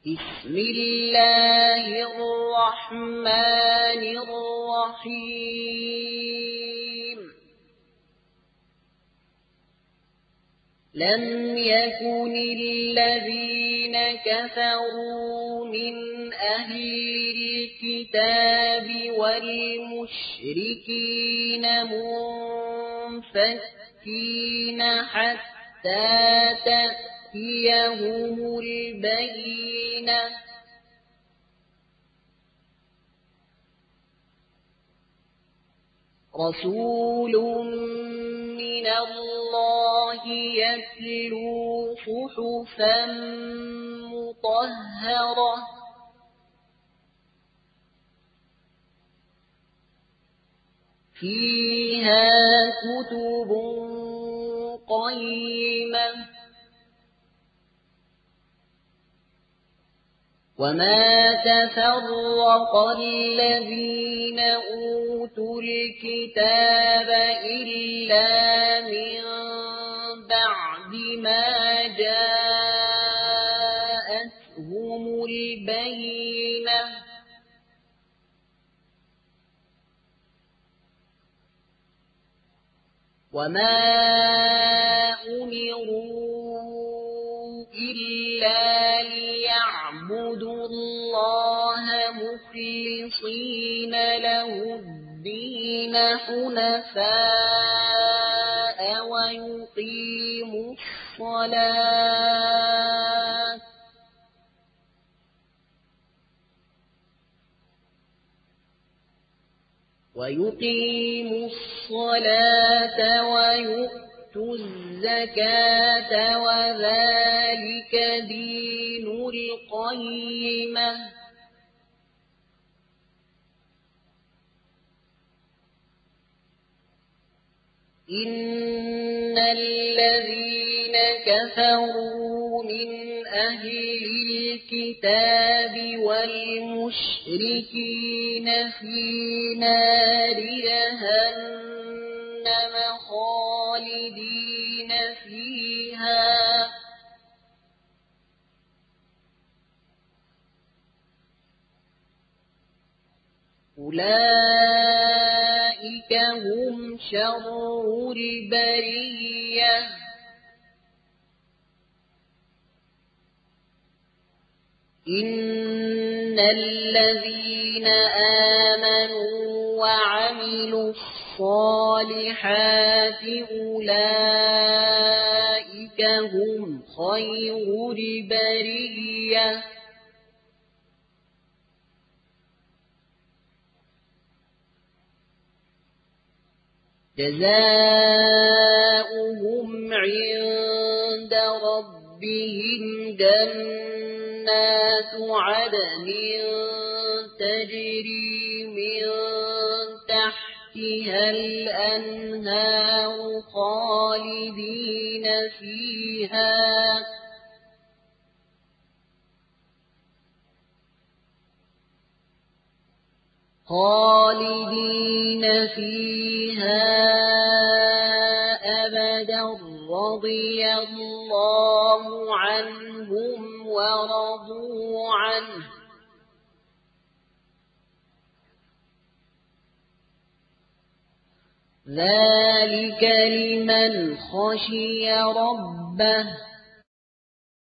بسم الله الرحمن الرحيم لم يكن الذين كفروا من أهل الكتاب والمشركين منفكين حتى تأتيهم البينة رسول من الله يتلو صحفا مطهرة فيها كتب قيمة وما تفرق الذين أوتوا الكتاب إلا من بعد ما جاءتهم البينة وما أمروا إلا ليعبدوا الله مخلصين له الدين حنفاء ويقيموا الصلاة ويؤتوا الزكاة وذلك دين القيمة إن الذين كفروا من أهل الكتاب والمشركين في نار جهنم خالدين فيها أولئك هم شر البرية إن الذين آمنوا وعملوا الصالحات أولئك هم خير البرية جزاؤهم عند ربهم جنات عدن تجري من تحتها الأنهار خالدين فيها أبدا رضي الله عنهم ورضوا عنه ذلك لمن خشي ربه